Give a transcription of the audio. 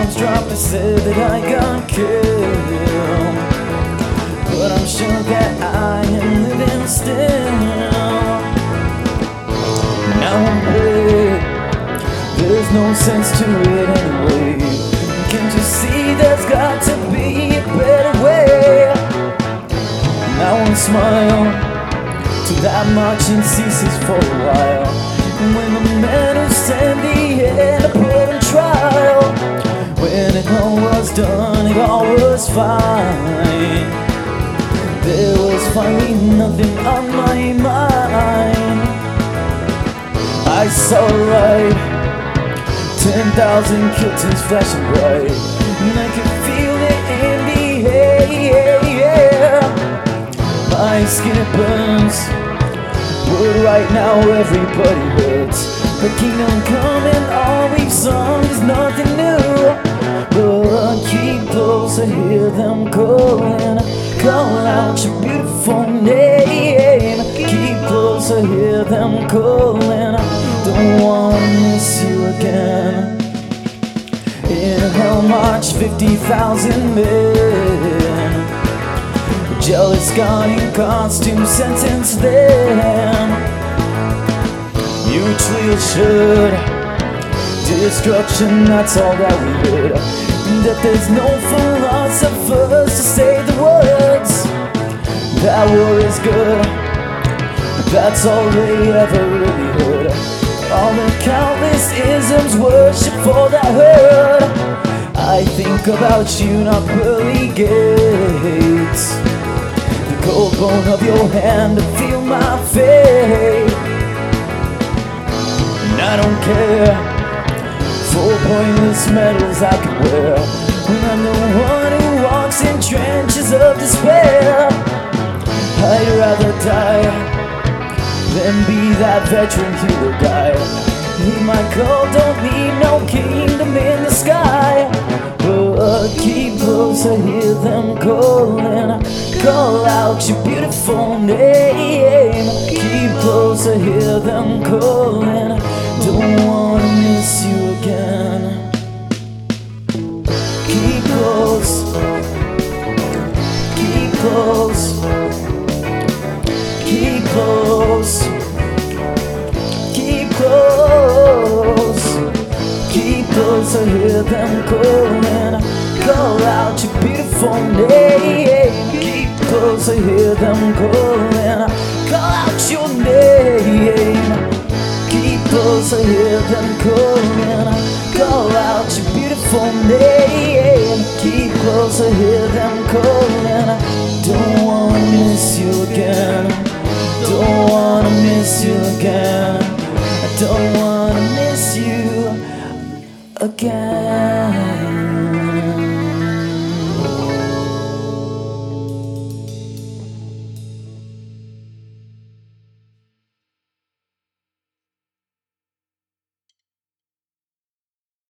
bombs dropped, they said that I got killed. But I'm sure that I am living still. Now I'm dead, there's no sense to it anyway. Can't you see there's got to be a better way? Now I smile to that marching ceases for a while. And when the man who sent the end I put on trial, when it all was done, it all was fine. There was finally nothing on my mind. I saw right, 10,000 kiltons flashing bright, and I could feel it in the air. My skin it burns, but right now everybody hurts. The kingdom coming, all we've sung is nothing new. But keep close, I hear them calling. Call out your beautiful name. Keep close, I hear them calling. Don't wanna miss you again. In hell march 50,000 men, jealous God in costume sentenced them, mutually assured destruction, that's all that we heard. That there's no philosophers to say the words, that war is good, that's all they ever really heard. All the countless isms worship for that herd. I think about you, not pearly gates, the cold bone of your hand to feel my fate. And I don't care for pointless medals I could wear, when I'm the one who walks in trenches of despair. I'd rather die than be that veteran hero guy. Need my call, don't need no kingdom in the sky. But keep close, I hear them calling. Call out your beautiful name. Keep close, I hear them calling. Don't wanna miss you again. Keep close, keep close, keep close, keep close, keep close, I hear them calling. Call out your beautiful name. Keep close, I hear them calling. Call out your name. Keep close, I hear them calling. Call out your beautiful name. Keep close, I hear them calling. Don't wanna miss you again.